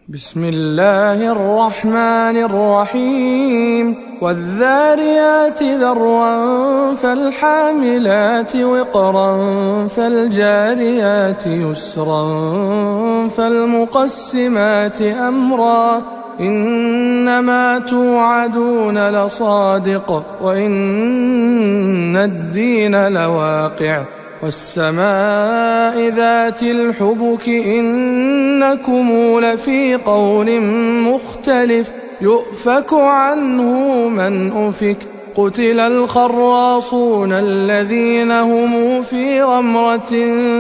بسم الله الرحمن الرحيم والذاريات ذروا فالحاملات وقرا فالجاريات يسرا فالمقسمات أمرا إنما توعدون لصادق وإن الدين لواقع والسماء ذات الحبك إنكم لفي قول مختلف يؤفك عنه من أفك قتل الخراصون الذين هم في غمرة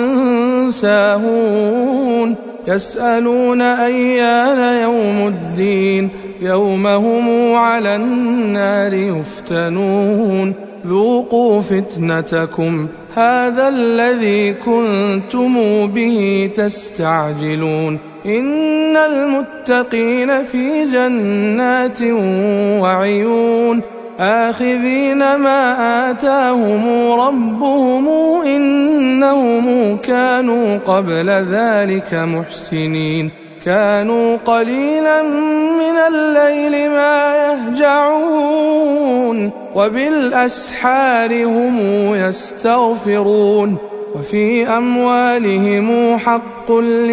ساهون يسألون أيان يوم الدين يوم هم على النار يفتنون ذوقوا فتنتكم هذا الذي كنتم به تستعجلون إن المتقين في جنات وعيون آخذين ما آتاهم ربهم إنهم كانوا قبل ذلك محسنين كانوا قليلا من الليل ما يهجعون وبالأسحار هم يستغفرون وفي أموالهم حق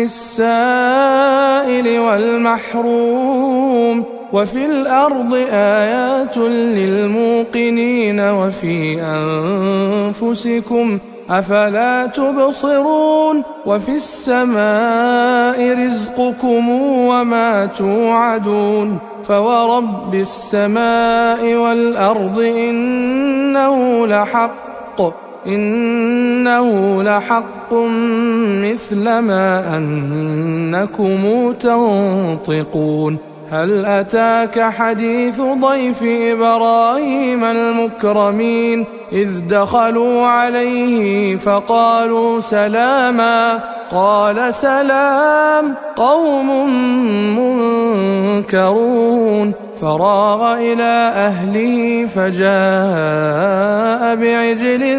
للسائل والمحروم وفي الأرض آيات للموقنين وفي أنفسكم أفلا تبصرون وفي السماء رزقكم وما توعدون فورب السماء والأرض إنه لحق مثل ما أنكم تنطقون هل أتاك حديث ضيف إبراهيم المكرمين إذ دخلوا عليه فقالوا سلاما قال سلام قوم منكرون فراغ إلى أهله فجاء بعجل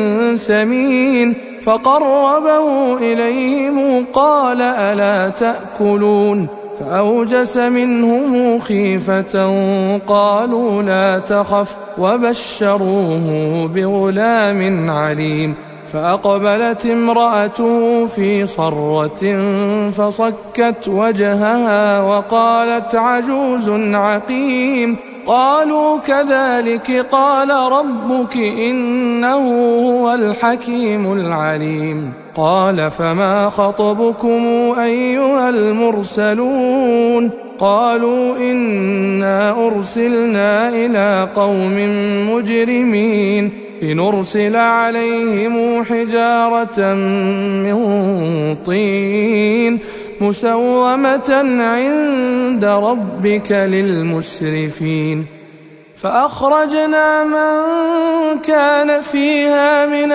سمين فقربه إليهم قال ألا تأكلون فأوجس منهم خيفة قالوا لا تخف وبشروه بغلام عليم فأقبلت امرأته في صرة فصكت وجهها وقالت عجوز عقيم قالوا كذلك قال ربك إنه هو الحكيم العليم قال فما خطبكم أيها المرسلون قالوا إنا أرسلنا إلى قوم مجرمين لنرسل عليهم حجارة من طين مسومة عند ربك للمسرفين فأخرجنا من كان فيها من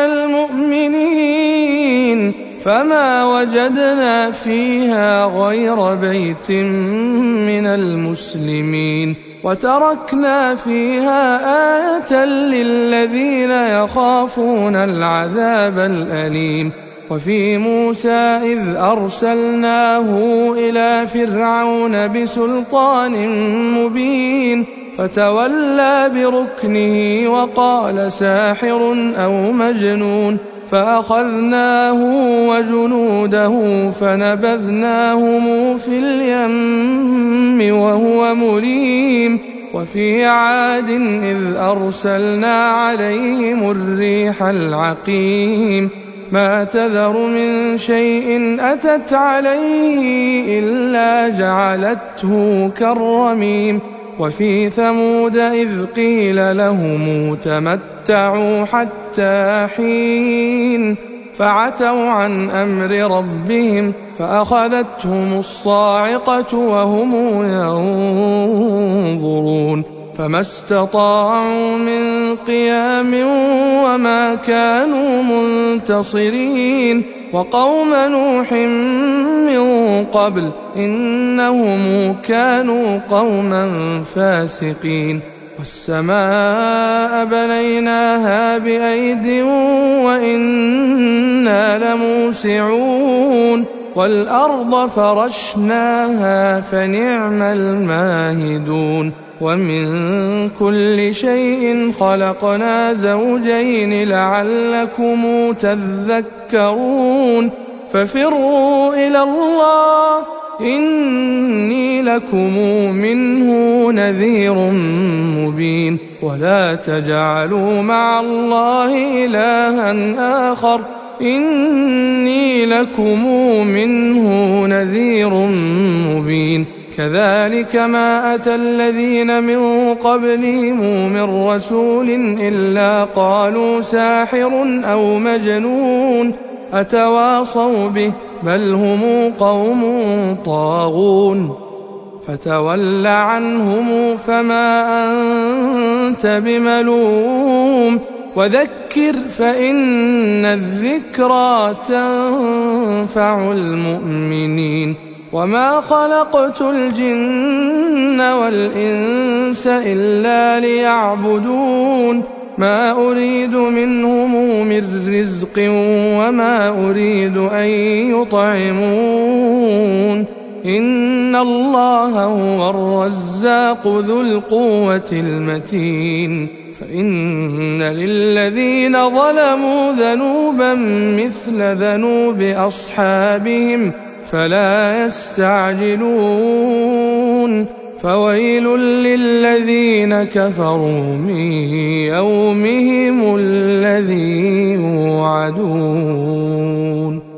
المؤمنين فما وجدنا فيها غير بيت من المسلمين وتركنا فيها آية للذين يخافون العذاب الأليم وفي موسى إذ أرسلناه إلى فرعون بسلطان مبين فتولى بركنه وقال ساحر أو مجنون فأخذناه وجنوده فنبذناهم في اليم وهو مليم وفي عاد إذ أرسلنا عليهم الريح العقيم ما تذر من شيء أتت عليه إلا جعلته كالرميم وفي ثمود إذ قيل لهم تمتعوا حتى حين فعتوا عن أمر ربهم فأخذتهم الصاعقة وهم ينظرون فما استطاعوا من قيام وما كانوا منتصرين وقوم نوح من قبل إنهم كانوا قوما فاسقين والسماء بنيناها بأيد وإنا لموسعون والأرض فرشناها فنعم الماهدون ومن كل شيء خلقنا زوجين لعلكم تذكرون ففروا إلى الله إني لكم منه نذير مبين ولا تجعلوا مع الله إلها آخر إني لكم منه نذير مبين كذلك ما أتى الذين من قبلهم من رسول إلا قالوا ساحر أو مجنون أتواصوا به بل هم قوم طاغون فتول عنهم فما أنت بملوم وذكر فإن الذكرى تنفع المؤمنين وما خلقت الجن والإنس إلا ليعبدون ما أريد منهم من رزق وما أريد أن يطعمون إن الله هو الرزاق ذو القوة المتين فإن للذين ظلموا ذنوبا مثل ذنوب أصحابهم فلا يستعجلون فويل للذين كفروا من يومهم الذي يوعدون